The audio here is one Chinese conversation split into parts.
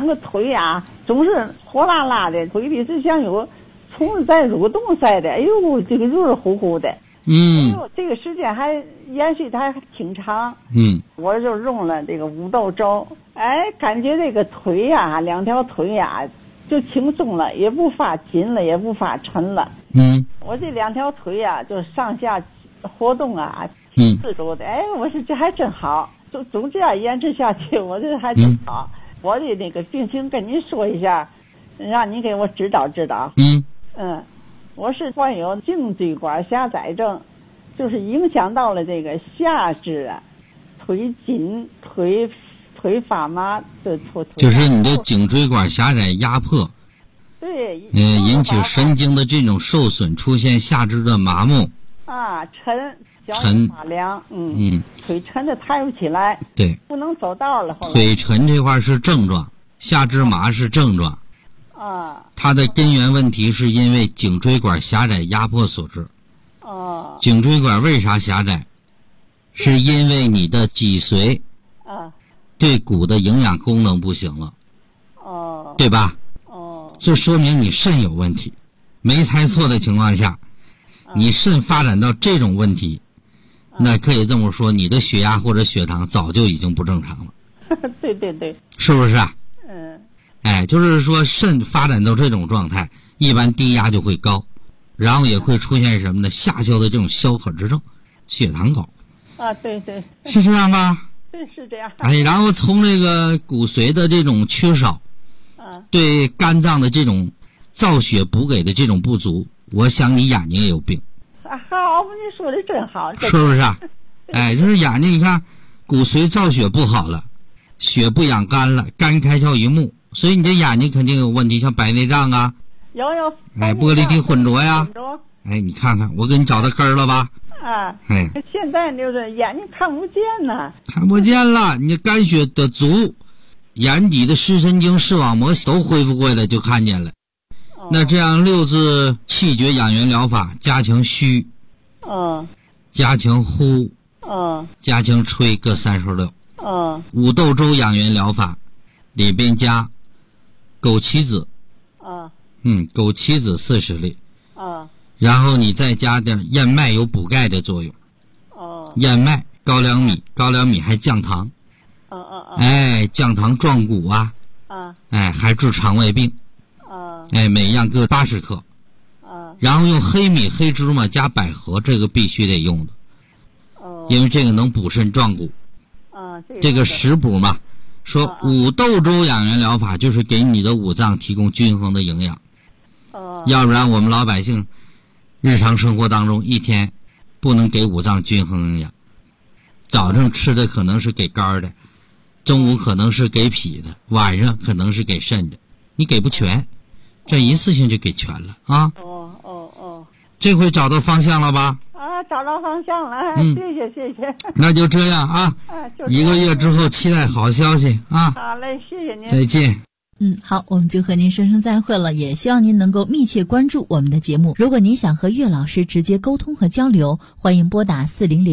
两个腿呀，总是火辣辣的，腿里就像有虫子在蠕动似的，哎呦，这个热乎乎的。哎呦，这个时间还延续的还挺长。我就用了这个五豆粥，哎，感觉这个腿呀，两条腿呀就轻松了，也不发紧了，也不发沉了。我这两条腿呀就上下活动啊，挺自主的。哎，我说这还真好，总这样坚持下去，我这还真好。我的那个病情跟您说一下，让您给我指导指导。我是患有颈椎管狭窄症，就是影响到了这个下肢啊，腿紧，腿发麻的腿。 就是你的颈椎管狭窄压迫。 对。 引起神经的这种受损，出现下肢的麻木。 沉，脚也发凉。腿沉的抬不起来。 对。 不能走道了。 腿沉这块是症状，下肢麻是症状。它的根源问题是因为颈椎管狭窄压迫所致。颈椎管为啥狭窄？是因为你的脊髓对骨的营养功能不行了。对吧？这说明你肾有问题。没猜错的情况下，你肾发展到这种问题，那可以这么说，你的血压或者血糖早就已经不正常了。 对对对。 是不是啊？就是说肾发展到这种状态，一般低压就会高，然后也会出现什么呢？下焦的这种消渴之症，血糖高。 对对。 是这样吧？ 对，是这样。 然后从这个骨髓的这种缺少，对肝脏的这种造血补给的这种不足，我想你眼睛也有病。 好，你说的真好。 是不是啊？就是眼睛，你看骨髓造血不好了，血不养肝了，肝开窍于目，所以你这眼睛肯定有问题，像白内障啊。 有。 玻璃体混浊呀。你看看，我给你找到根儿了吧？ 现在就是眼睛看不见呢。 看不见了，你肝血的足，眼底的视神经、视网膜都恢复过来就看见了。那这样六字气绝养元疗法，加强虚，加强呼，加强吹，各36。五豆粥养元疗法里边加枸杞子，枸杞子40粒，然后你再加点燕麦，有补钙的作用。燕麦、高粱米还降糖。降糖壮骨啊。还治肠胃病。每样各80克。然后用黑米、黑芝麻加百合，这个必须得用的。因为这个能补肾壮骨。这个食补嘛，说五豆粥养元疗法就是给你的五脏提供均衡的营养。要不然我们老百姓日常生活当中一天不能给五脏均衡营养，早上吃的可能是给肝的，中午可能是给脾的，晚上可能是给肾的，你给不全，这一次性就给全了啊。这回找到方向了吧？ 找到方向了。谢谢。 那就这样啊。1个月之后期待好消息啊。 好嘞，谢谢您。 再见。 好，我们就和您说声再会了，也希望您能够密切关注我们的节目。如果您想和岳老师直接沟通和交流，欢迎拨打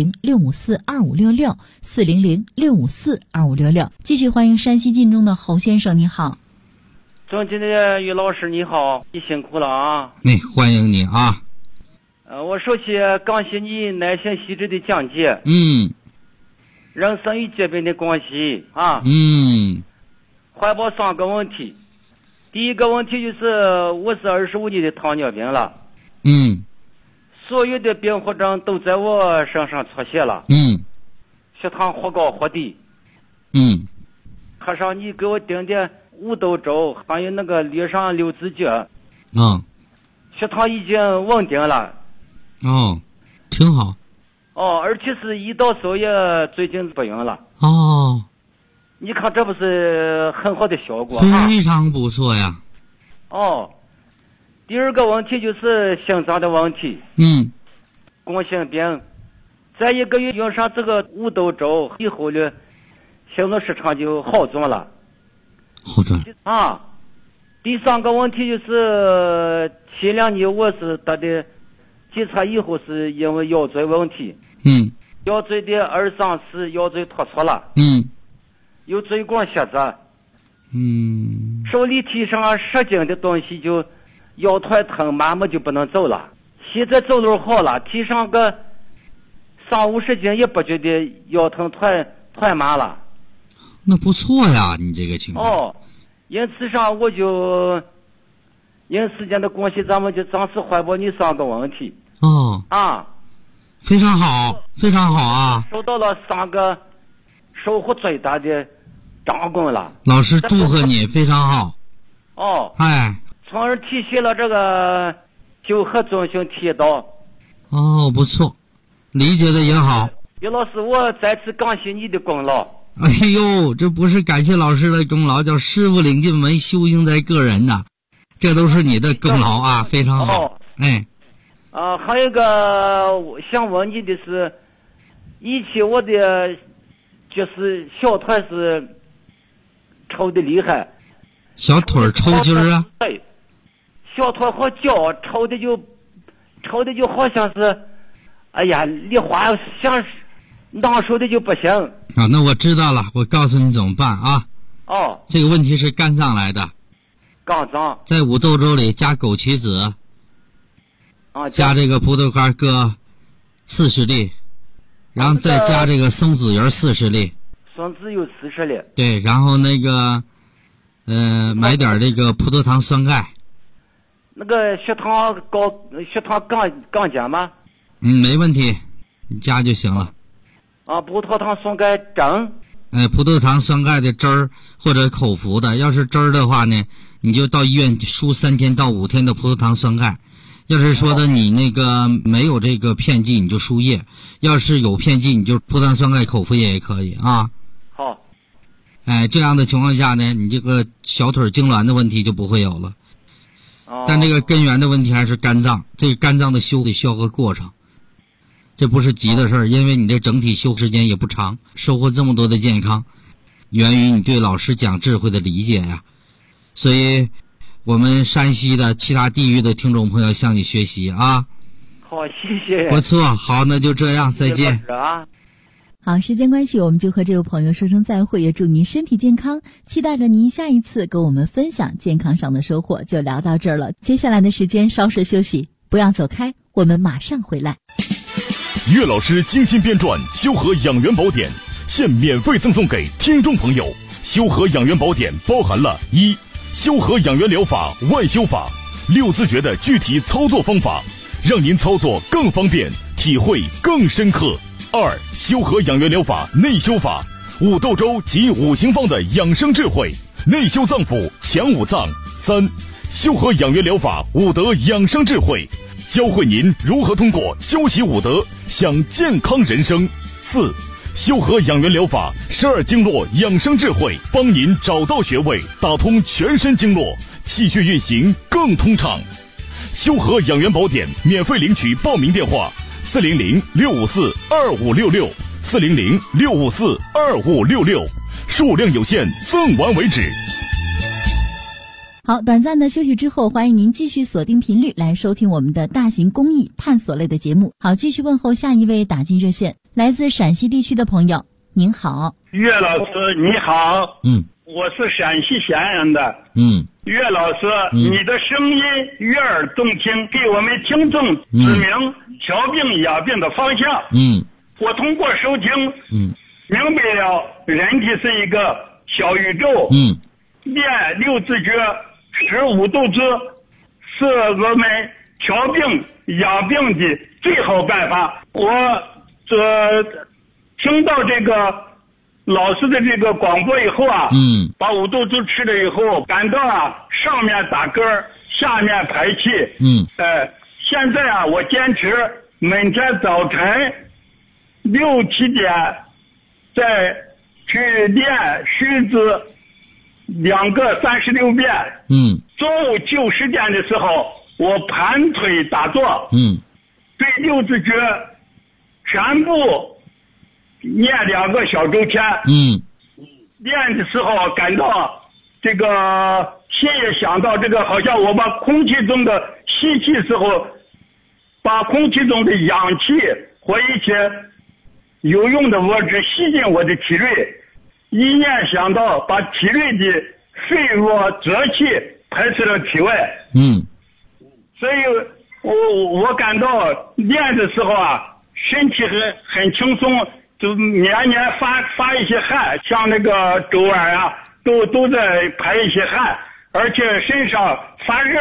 400-654-2566 400-654-2566。继续欢迎山西晋中的侯先生，你好。 尊敬的岳老师你好，你辛苦了啊。 欢迎你啊。 我首先感谢你耐心细致的讲解。人生与疾病的关系啊。怀抱3个问题。第一个问题就是我是25年的糖尿病了。所有的并发症都在我身上出现了。血糖或高或低。可上你给我订的五豆粥，还有那个略上6字诀。血糖已经稳定了。 挺好。 而且是胰岛素也最近不用了。你看这不是很好的效果啊？ 非常不错呀。 第二个问题就是心脏的问题。冠心病，在1个月用上这个五豆粥以后呢，心脏时常就好转了。第3个问题就是前2年我是得的检查以后是因为腰椎问题。腰椎的2、3、4腰椎突出了。有椎管狭窄。 手里提上10斤的东西就腰腿疼，麻木就不能走了。现在走路好了，提上个30-50斤也不觉得腰疼腿麻了。 那不错呀，你这个情况。 因此上我就因时间的关系，咱们就暂时回答你3个问题。 非常好，非常好啊！ 收到了3个收获最大的掌棍了。 老师祝贺你，非常好。从而体现了这个九合中心铁道。不错，理解的也好。 岳老师，我再次感谢你的功劳。 哎呦，这不是感谢老师的功劳，叫师傅领进门，修行在个人呐。这都是你的功劳啊，非常好。 还有一个想问你的是，以前我的就是小腿是抽的厉害。 小腿抽筋儿啊？ 对，小腿和脚抽的就好像是，哎呀，梨花像拿手的就不行。 那我知道了，我告诉你怎么办啊。这个问题是肝脏来的。 肝脏在五豆粥里加枸杞子，加这个葡萄干各40粒，然后再加这个松子油40粒。 松子油40粒。 对，然后那个买点这个葡萄糖酸钙。 那个血糖降加吗？ 没问题，你加就行了。 葡萄糖酸钙针。 葡萄糖酸钙的汁儿或者口服的，要是汁儿的话呢，你就到医院输3天到5天的葡萄糖酸钙。要是说的你那个没有这个片剂，你就输液；要是有片剂，你就葡萄糖酸钙口服液也可以啊。 好。 这样的情况下呢，你这个小腿痉挛的问题就不会有了。但这个根源的问题还是肝脏，这个肝脏的修得需要个过程。这不是急的事儿，因为你这整体修时间也不长，收获这么多的健康，源于你对老师讲智慧的理解呀。所以我们山西的其他地域的听众朋友向你学习啊。 好，谢谢。 不错，好，那就这样，再见。 好，时间关系，我们就和这位朋友说声再会，也祝您身体健康，期待着您下一次跟我们分享健康上的收获。就聊到这儿了，接下来的时间稍事休息，不要走开，我们马上回来。 岳老师精心编撰《修和养元宝典》，现免费赠送给听众朋友。修和养元宝典包含了1、修和养元疗法外修法，6字诀的具体操作方法，让您操作更方便，体会更深刻。2、修和养元疗法内修法，5豆粥及5行方的养生智慧，内修脏腑，强5脏。3、修和养元疗法5德养生智慧，教会您如何通过修习5德享健康人生。4、修和养元疗法12经络养生智慧，帮您找到穴位，打通全身经络，气血运行更通畅。修和养元宝典免费领取报名电话：400-654-2566，400-654-2566，数量有限，赠完为止。 好，短暂的休息之后，欢迎您继续锁定频率来收听我们的大型公益探索类的节目。好，继续问候下一位打进热线，来自陕西地区的朋友，您好。 岳老师你好。我是陕西咸阳的。岳老师，你的声音悦耳动听，给我们听众指明调病养病的方向。我通过收听，明白了人体是一个小宇宙。练6字诀15豆汁是我们调病养病的最好办法。我听到这个老师的这个广播以后啊，把5豆汁吃了以后，感到上面打嗝，下面排气。现在我坚持每天早晨6、7点再去练虚字2个36遍。中午就10点的时候，我盘腿打坐。对6字诀全部念2个小周天。练的时候感到这个心也想到这个，好像我把空气中的吸气时候，把空气中的氧气和一些有用的物质吸进我的体内。一念想到把体内的肺弱浊气排出了体外。所以我感到练的时候啊，身体很轻松，就年发一些汗，像那个周腕啊，都在排一些汗，而且身上发热。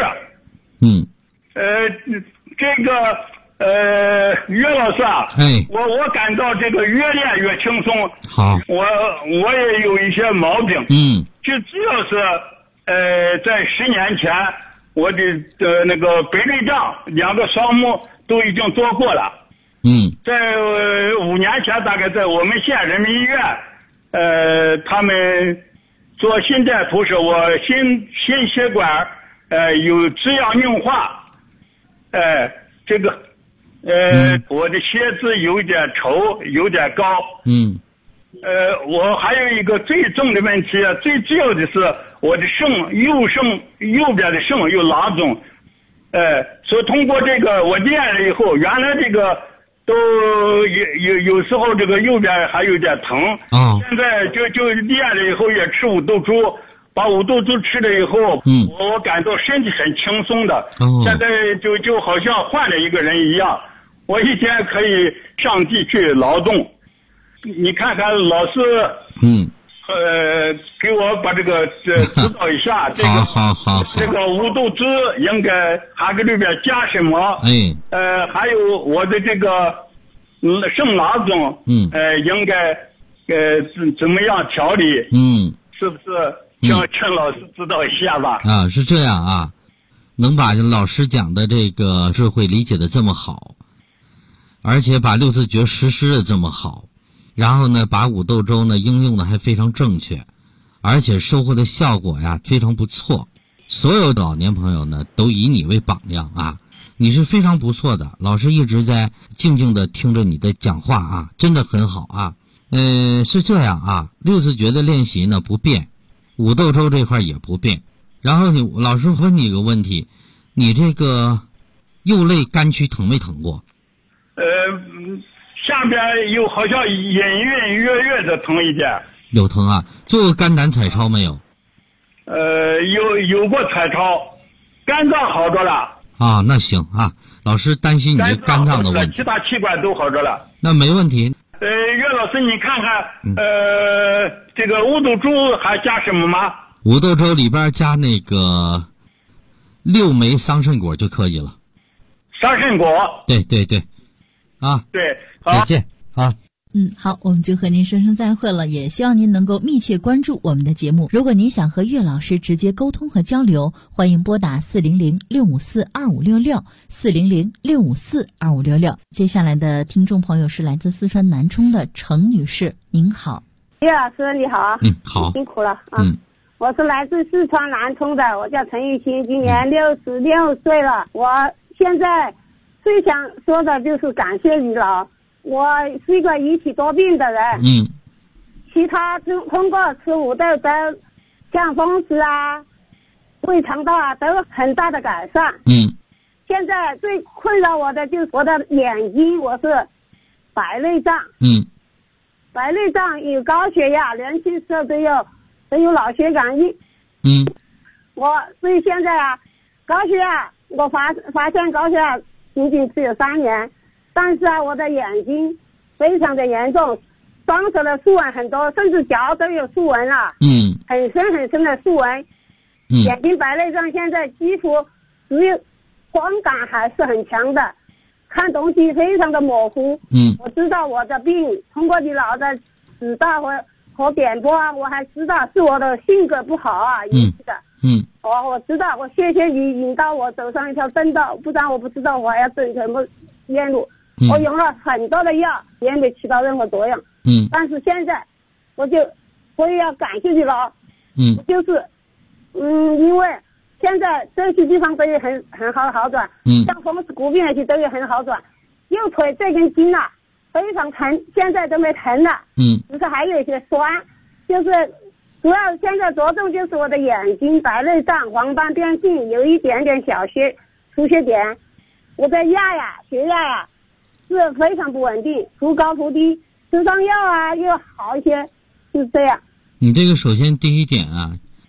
这个岳老师啊，我感到这个越练越轻松。 好， 我也有一些毛病。就只要是在10年前，我的那个白内障2个双目都已经做过了。在5年前，大概在我们县人民医院，他们做心电图时，我心血管有质样硬化。这个我的血脂有点稠，有点高。我还有一个最重的问题，最主要的是我的右边的肾有囊肿。所以通过这个我练了以后，原来这个都有时候这个右边还有点疼。现在就练了以后也吃五豆猪。把五豆猪吃了以后，我感到身体很轻松的。现在就好像换了一个人一样，我一天可以上地去劳动。你看看老师，给我把这个指导一下。这个好。 这个五豆汁应该还给里边加什么？还有我的这个肾囊肿，应该怎么样调理？是不是？请老师指导一下吧。 是这样啊，能把老师讲的这个智慧理解的这么好，而且把六字诀实施的这么好，然后呢，把五豆粥呢应用的还非常正确，而且收获的效果呀非常不错。所有的老年朋友呢都以你为榜样啊，你是非常不错的。老师一直在静静的听着你的讲话啊，真的很好啊。是这样啊，六字诀的练习呢不变。五豆粥这块也不变，然后老师问你一个问题，你这个右肋肝区疼没疼过？ 下边有好像隐隐约约的疼一点。 有疼啊？做过肝胆彩超没有？ 有过彩超，肝脏好着了。 那行啊，老师担心你的肝脏的问题， 其他器官都好着了。 那没问题。 岳老师，你看看，这个五豆粥还加什么吗？ 五豆粥里边加那个6枚桑葚果就可以了。 桑葚果？ 对。 对，好， 再见啊。 好，我们就和您说声再会了，也希望您能够密切关注我们的节目。如果您想和岳老师直接沟通和交流，欢迎拨打400-654-2566 400-654-2566。接下来的听众朋友是来自四川南充的程女士，您好。 岳老师你好。 好。 辛苦了啊。我是来自四川南充的，我叫陈玉清，今年66岁了。我现在最想说的就是感谢于老。我是一个一体多病的人，其他通过吃五豆粥、像风湿啊、胃肠道啊，都有很大的改善。现在最困扰我的就是我的眼睛，我是白内障。白内障有高血压，年轻时候都有脑血管硬。所以现在啊，高血压我发现高血压仅仅只有3年。但是啊，我的眼睛非常的严重，双手的竖纹很多，甚至脚都有竖纹了。很深很深的竖纹。眼睛白内障现在几乎只有光感还是很强的，看东西非常的模糊。我知道我的病，通过你老的指导和点拨啊，我还知道是我的性格不好啊引起的。我知道，我谢谢你引导我走上一条正道，不然我不知道我还要走什么冤路。我用了很多的药，也没起到任何作用。但是现在我也要感谢你了。就是因为现在这些地方都有很好的好转。像风湿骨病那些都有很好转。右腿这根筋啊非常疼，现在都没疼了。只是还有一些酸，就是主要现在着重就是我的眼睛白内障、黄斑变性，有一点点小出血点。我的血压呀是非常不稳定，忽高忽低，吃上药啊又好一些，就是这样。 你这个首先第一点啊，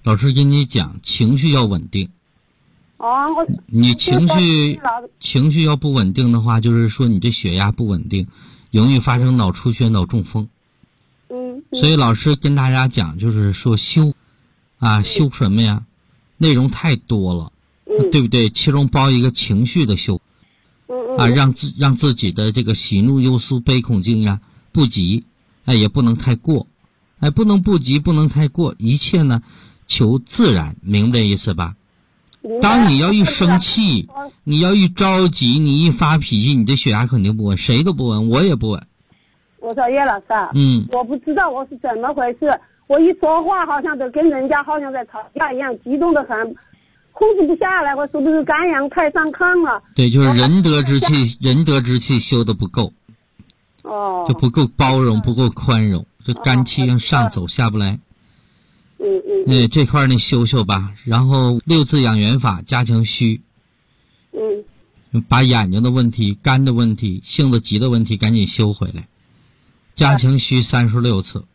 老师跟你讲，情绪要稳定。你情绪要不稳定的话，就是说你这血压不稳定，容易发生脑出血、脑中风。所以老师跟大家讲，就是说修什么呀？内容太多了，对不对？其中包一个情绪的修，让自己的这个喜怒忧思悲恐惊呀不急，也不能太过，不能不急，不能太过，一切呢求自然，明白这意思吧？当你要一生气，你要一着急，你一发脾气，你的血压肯定不稳，谁都不稳，我也不稳。 我说叶老师我不知道我是怎么回事，我一说话好像都跟人家好像在吵架一样，激动的很，控制不下来，我是不是肝阳太上亢了？ 对，就是仁德之气修的不够，就不够包容，不够宽容，这肝气要上走下不来。这块呢修修吧，然后6字养元法加强虚，把眼睛的问题、肝的问题、性子急的问题赶紧修回来，加强虚36次。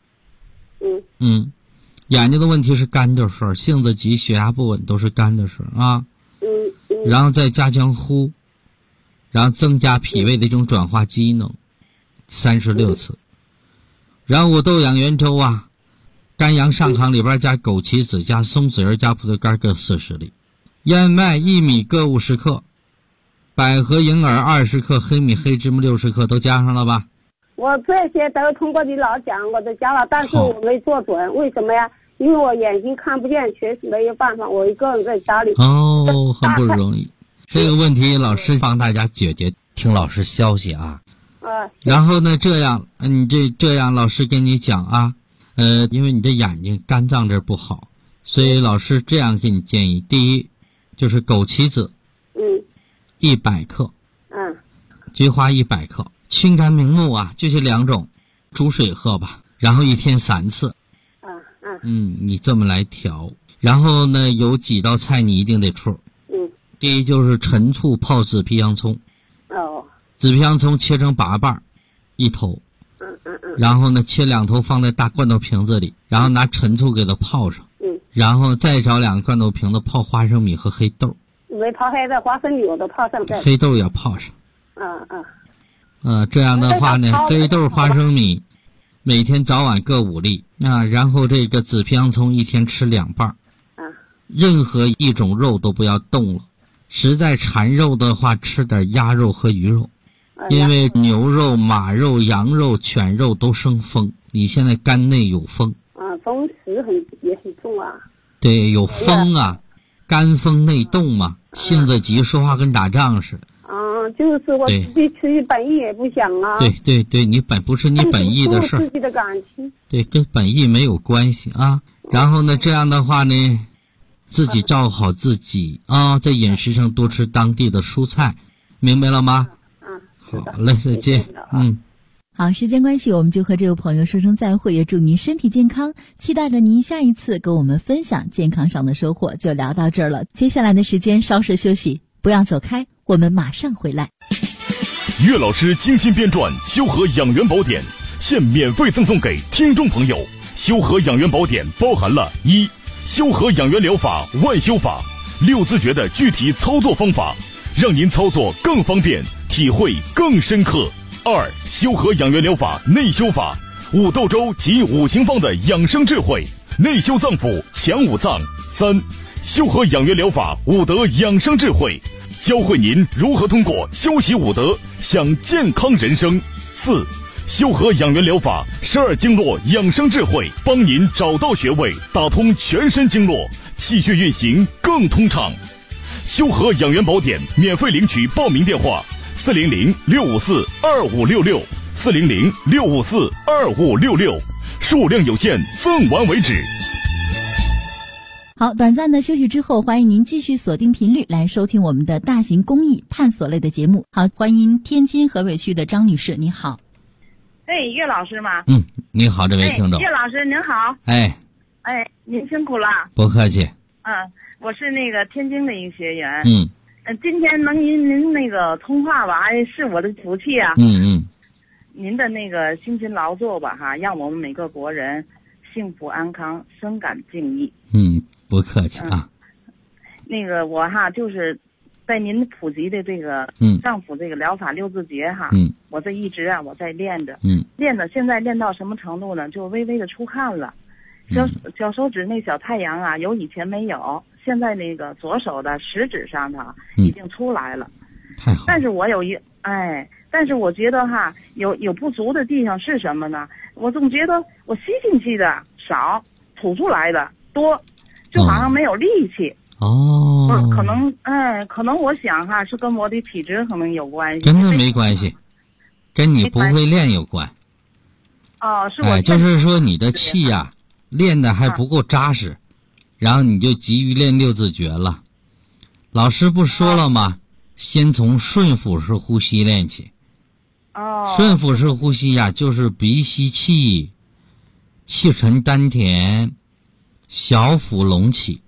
眼睛的问题是肝的事儿，性子急、血压不稳都是肝的事儿啊。然后再加强呼，然后增加脾胃的一种转化机能，36次。然后五豆养元粥肝阳上亢里边加枸杞子、加松子仁、加葡萄干各40粒，燕麦1米各50克，百合银耳20克，黑米黑芝麻60克，都加上了吧？ 我这些都通过你老讲，我都加了，但是我没做准，为什么呀？因为我眼睛看不见，确实没有办法，我一个人在家里。 很不容易。这个问题老师帮大家解决，听老师消息啊。然后呢，这样老师跟你讲因为你的眼睛肝脏这不好，所以老师这样给你建议：第一，就是枸杞子，100克，菊花100克，清肝明目就这2种，煮水喝吧，然后1天3次。你这么来调。然后呢，有几道菜你一定得出。第一就是陈醋泡紫皮洋葱。紫皮洋葱切成8瓣，1头。然后呢，切2头放在大罐头瓶子里，然后拿陈醋给它泡上。然后再找2个罐头瓶子泡花生米和黑豆。 没泡黑的花生米我都泡上在。 黑豆也泡上。这样的话呢，黑豆花生米每天早晚各5粒然后这个紫皮洋葱1天吃2瓣。任何一种肉都不要动了，实在馋肉的话吃点鸭肉和鱼肉，因为牛肉、马肉、羊肉、犬肉都生风，你现在肝内有风。 风湿也很重对，有风肝风内动嘛，性子急，说话跟打仗似的。 就是我自己出于本意也不想对，你不是你本意的事儿， 自己的感情。 对，跟本意没有关系然后呢，这样的话呢，自己照顾好自己在饮食上多吃当地的蔬菜，明白了吗？好嘞，再见。 好，时间关系，我们就和这位朋友说声再会，也祝您身体健康，期待着您下一次跟我们分享健康上的收获。就聊到这儿了，接下来的时间稍事休息，不要走开，我们马上回来。 岳老师精心编撰修和养元宝典，现免费赠送给听众朋友。修和养元宝典包含了1修和养元疗法外修法，6字诀的具体操作方法，让您操作更方便，体会更深刻。2修和养元疗法内修法，5豆粥及5行方的养生智慧，内修脏腑，强5脏。3修和养元疗法5德养生智慧，教会您如何通过修习5德享健康人生。4修和养元疗法12经络养生智慧，帮您找到穴位，打通全身经络，气血运行更通畅。修和养元宝典免费领取报名电话400-654-2566 400-654-2566，数量有限，赠完为止。 好，短暂的休息之后，欢迎您继续锁定频率来收听我们的大型公益探索类的节目。好，欢迎天津河北区的张女士，你好。 岳老师吗？ 你好，这位听众。 岳老师您好。您辛苦了。 不客气。 我是那个天津的一个学员。今天能您那个通话吧，是我的福气啊。您的那个辛勤劳作吧，让我们每个国人幸福安康，深感敬意。 不客气啊。 那个我就是在您普及的这个丈夫这个疗法六字诀我这一直我在练着，练的现在练到什么程度呢？就微微的出汗了，小手指那小太阳有以前没有，现在那个左手的食指上已经出来了。 太好。 但是我但是我觉得有不足的地方是什么呢？我总觉得我吸进去的少，吐出来的多，就好像没有力气。可能我想是跟我的体质可能有关系。 真的没关系，跟你不会练有关。 是我就是说你的气练的还不够扎实，然后你就急于练六字诀了。老师不说了吗？先从顺腹式呼吸练起。顺腹式呼吸就是鼻吸气，气沉丹田，小腹隆起。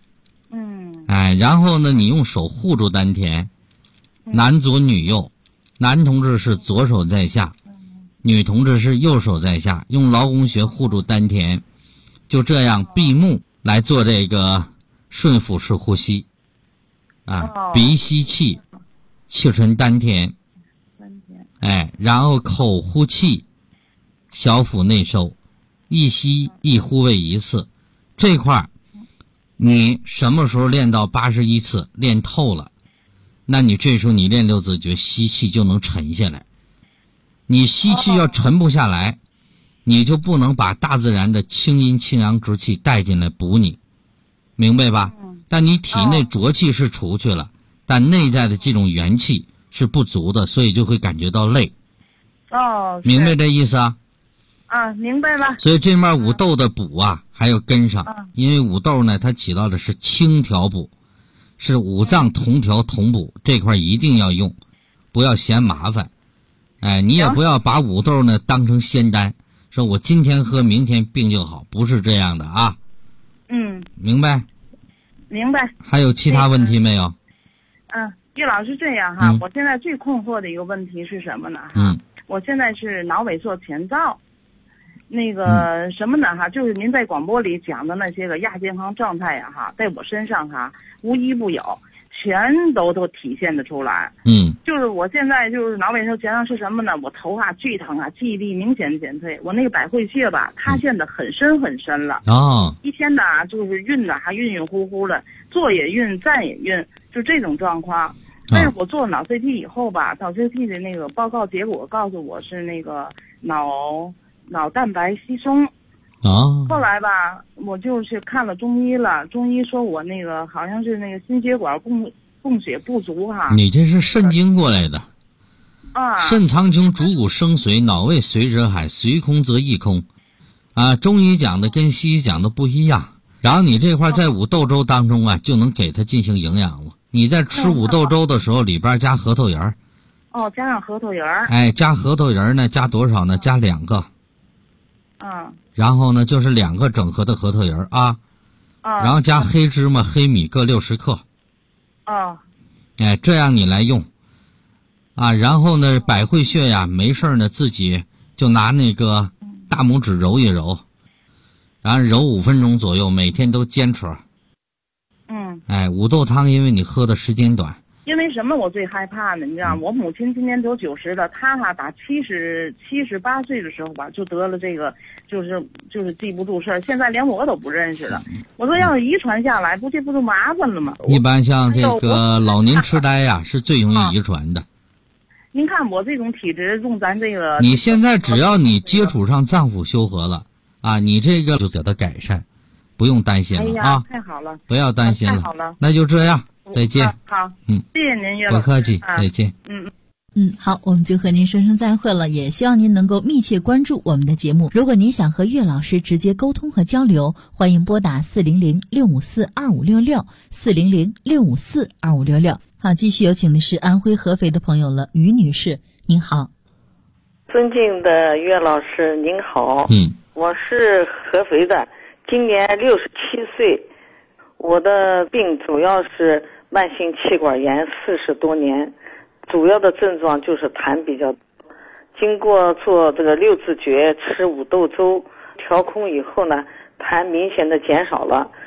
然后呢，你用手护住丹田，男左女右，男同志是左手在下，女同志是右手在下，用劳宫穴护住丹田，就这样闭目来做这个顺腹式呼吸。鼻吸气，气沉丹田，然后口呼气，小腹内收，一吸一呼为一次。这块你什么时候练到81次练透了，那你这时候你练六字诀吸气就能沉下来。你吸气要沉不下来，你就不能把大自然的清阴清阳之气带进来补你，明白吧？但你体内浊气是除去了，但内在的这种元气是不足的，所以就会感觉到累。明白这意思啊？ 明白了。 所以这面五豆的补还要跟上，因为五豆呢它起到的是清调补，是五脏同调同补，这块一定要用，不要嫌麻烦。你也不要把五豆呢当成仙丹，说我今天喝明天病就好，不是这样的啊。明白？ 明白。 还有其他问题没有？ 岳老师，这样我现在最困惑的一个问题是什么呢？我现在是脑萎缩前兆，那个什么呢？就是您在广播里讲的那些个亚健康状态在我身上无一不有，全都体现得出来。就是我现在就是脑萎缩前兆是什么呢？我头剧疼记忆力明显减退，我那个百会穴塌陷得很深很深了。一天就是晕的晕晕乎乎的，坐也晕，站也晕，就这种状况。但是我做脑 CT 以后脑 CT 的那个报告结果告诉我是那个脑蛋白稀松。后来我就是看了中医了，中医说我那个好像是那个心血管供血不足你这是肾经过来的。肾藏穷，主骨生髓，脑胃随者海，随空则亦空。中医讲的跟西医讲的不一样。然后你这块在五豆粥当中就能给它进行营养了。你在吃五豆粥的时候里边加核桃仁。 加上核桃仁。 加核桃仁呢，加多少呢？加2个。然后呢，就是2个整盒的核桃仁然后加黑芝麻、黑米各60克。这样你来用。然后呢，百会穴没事呢，自己就拿那个大拇指揉一揉，然后揉5分钟左右，每天都坚持。五豆汤因为你喝的时间短。 因为什么我最害怕呢？你知道，我母亲今年都90了，她打78岁的时候就得了这个，就是记不住事儿，现在连我都不认识了。我说要是遗传下来，这不就麻烦了吗？ 一般像这个老年痴呆是最容易遗传的。 您看我这种体质，用咱这个， 你现在只要你接触上脏腑修和了你这个就给它改善，不用担心了太好了， 不要担心了， 太好了， 那就这样。再见。 好，谢谢您，岳老师。 不客气，再见。 好，我们就和您说声再会了，也希望您能够密切关注我们的节目。如果您想和岳老师直接沟通和交流，欢迎拨打400-654-2566 400-654-2566。好，继续有请的是安徽合肥的朋友了，于女士，您好。 尊敬的岳老师您好。我是合肥的，今年67岁。我的病主要是慢性气管炎40多年，主要的症状就是痰比较多。经过做这个六字诀，吃五豆粥调空以后呢，痰明显的减少了。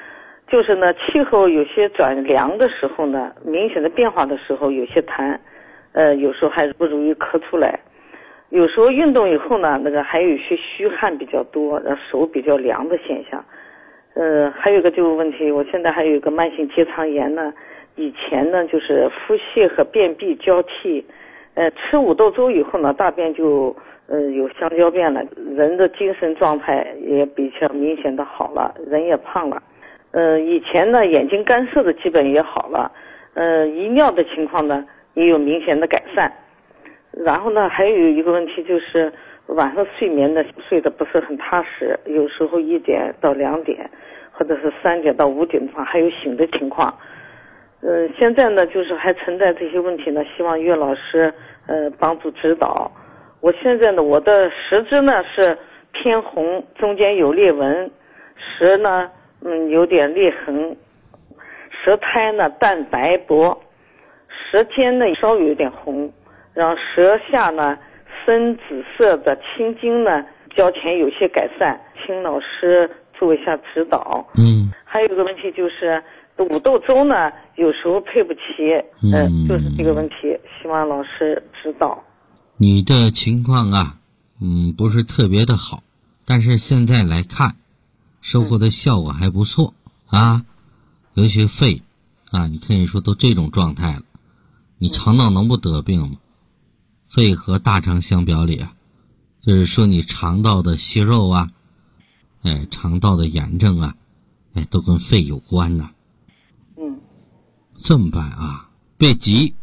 就是呢，气候有些转凉的时候呢，明显的变化的时候，有些痰，有时候还是不容易咳出来。有时候运动以后呢，那个还有一些虚汗比较多，然后手比较凉的现象。还有一个这个问题，我现在还有一个慢性结肠炎呢。以前呢，就是腹泻和便秘交替，吃五豆粥以后呢，大便就有香蕉便了，人的精神状态也比较明显的好了，人也胖了。以前呢，眼睛干涩的基本也好了，遗尿的情况呢也有明显的改善。然后呢，还有一个问题就是晚上睡眠呢睡得不是很踏实，有时候1点到2点，或者是3点到5点的话还有醒的情况。现在呢就是还存在这些问题呢，希望岳老师帮助指导。我现在呢，我的舌质呢是偏红，中间有裂纹，舌呢有点裂痕，舌苔呢淡白薄，舌尖呢稍微有点红，然后舌下呢深紫色的青筋呢较前有些改善，请老师做一下指导。还有一个问题就是五豆粥呢有时候配不齐，就是这个问题，希望老师指导。 你的情况啊，不是特别的好，但是现在来看，收获的效果还不错啊，尤其肺啊，你可以说都这种状态了，你肠道能不得病吗？肺和大肠相表里啊，就是说你肠道的息肉啊，肠道的炎症啊，都跟肺有关呐。这么办啊，别急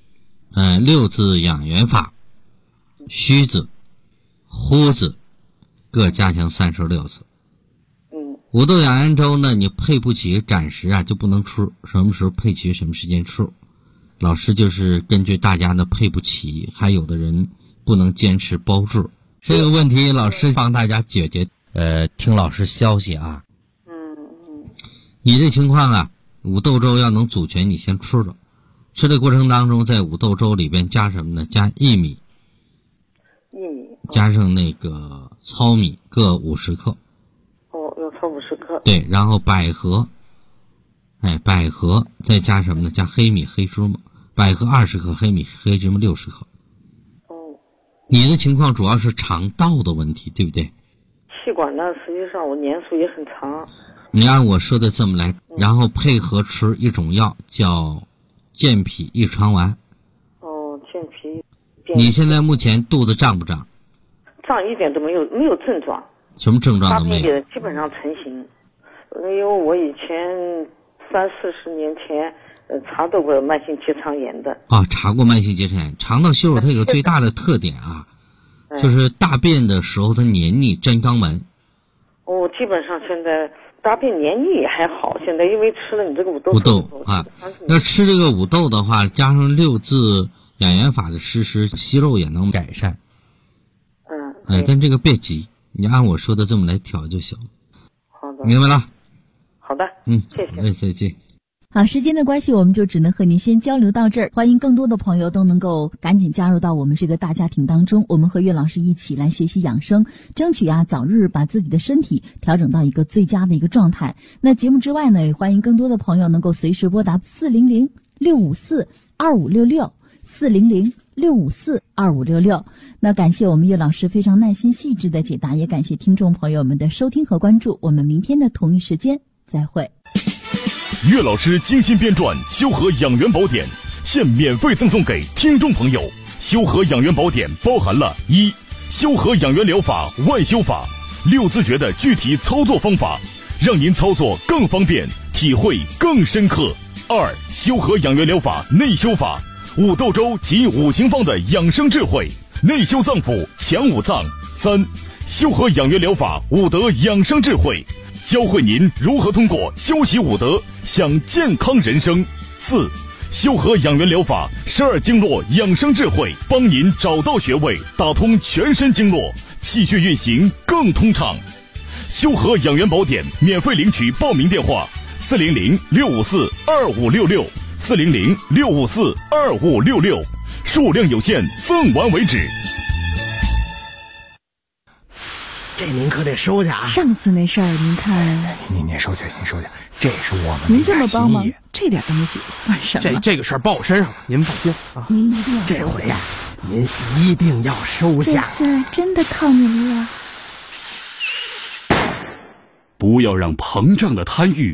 ，6字养元法，虚字、呼字各加强36次。五豆养元粥呢，你配不齐，暂时啊就不能吃，什么时候配齐什么时间吃。老师就是根据大家的配不齐，还有的人不能坚持包治，这个问题老师帮大家解决。听老师消息啊。你这情况啊，五豆粥要能组全，你先吃了。吃的过程当中，在五豆粥里边加什么呢？加薏米，加上那个糙米各50克。 要糙50克。 对，然后百合，百合再加什么呢？加黑米、黑芝麻。百合20克，黑米、黑芝麻60克。你的情况主要是肠道的问题，对不对？ 气管呢，实际上我年数也很长。 你按我说的这么来，然后配合吃一种药叫健脾益肠丸。 健脾。 你现在目前肚子胀不胀？ 胀一点都没有症状。 什么症状都没有？ 也基本上成型。因为我以前30-40年前查到过慢性结肠炎的。 查过慢性结肠炎。肠道息肉它有个最大的特点啊，就是大便的时候它黏腻粘肛门。 基本上现在大便黏腻也还好，现在因为吃了你这个五豆啊，要吃这个五豆的话，加上6字养元法的实施，息肉也能改善。但这个别急，你按我说的这么来调就行了。 好的， 明白了。 好的，谢谢。 再见。 好，时间的关系，我们就只能和您先交流到这儿。欢迎更多的朋友都能够赶紧加入到我们这个大家庭当中，我们和岳老师一起来学习养生，争取早日把自己的身体调整到一个最佳的一个状态。那节目之外呢，也欢迎更多的朋友能够随时拨打400-654-2566，400-654-2566。那感谢我们岳老师非常耐心细致的解答，也感谢听众朋友们的收听和关注。我们明天的同一时间再会。 岳老师精心编撰《修和养元宝典》，现免费赠送给听众朋友。修和养元宝典包含了1. 修和养元疗法外修法，6字诀的具体操作方法，让您操作更方便，体会更深刻。2. 修和养元疗法内修法，五豆粥及5行方的养生智慧，内修脏腑，强五脏。3. 修和养元疗法5德养生智慧，教会您如何通过修习5德享健康人生。4. 修和养元疗法12经络养生智慧，帮您找到穴位，打通全身经络，气血运行更通畅。修和养元宝典免费领取报名电话：400-654-2566，400-654-2566，数量有限，赠完为止。 这您可得收下啊！ 上次那事儿您看， 您收下，这是我们您这么帮忙，这点东西算什么？ 这个事儿报我身上了，您放心啊！ 您一定要这回呀，您一定要收下。 这次真的靠您了。 不要让膨胀的贪欲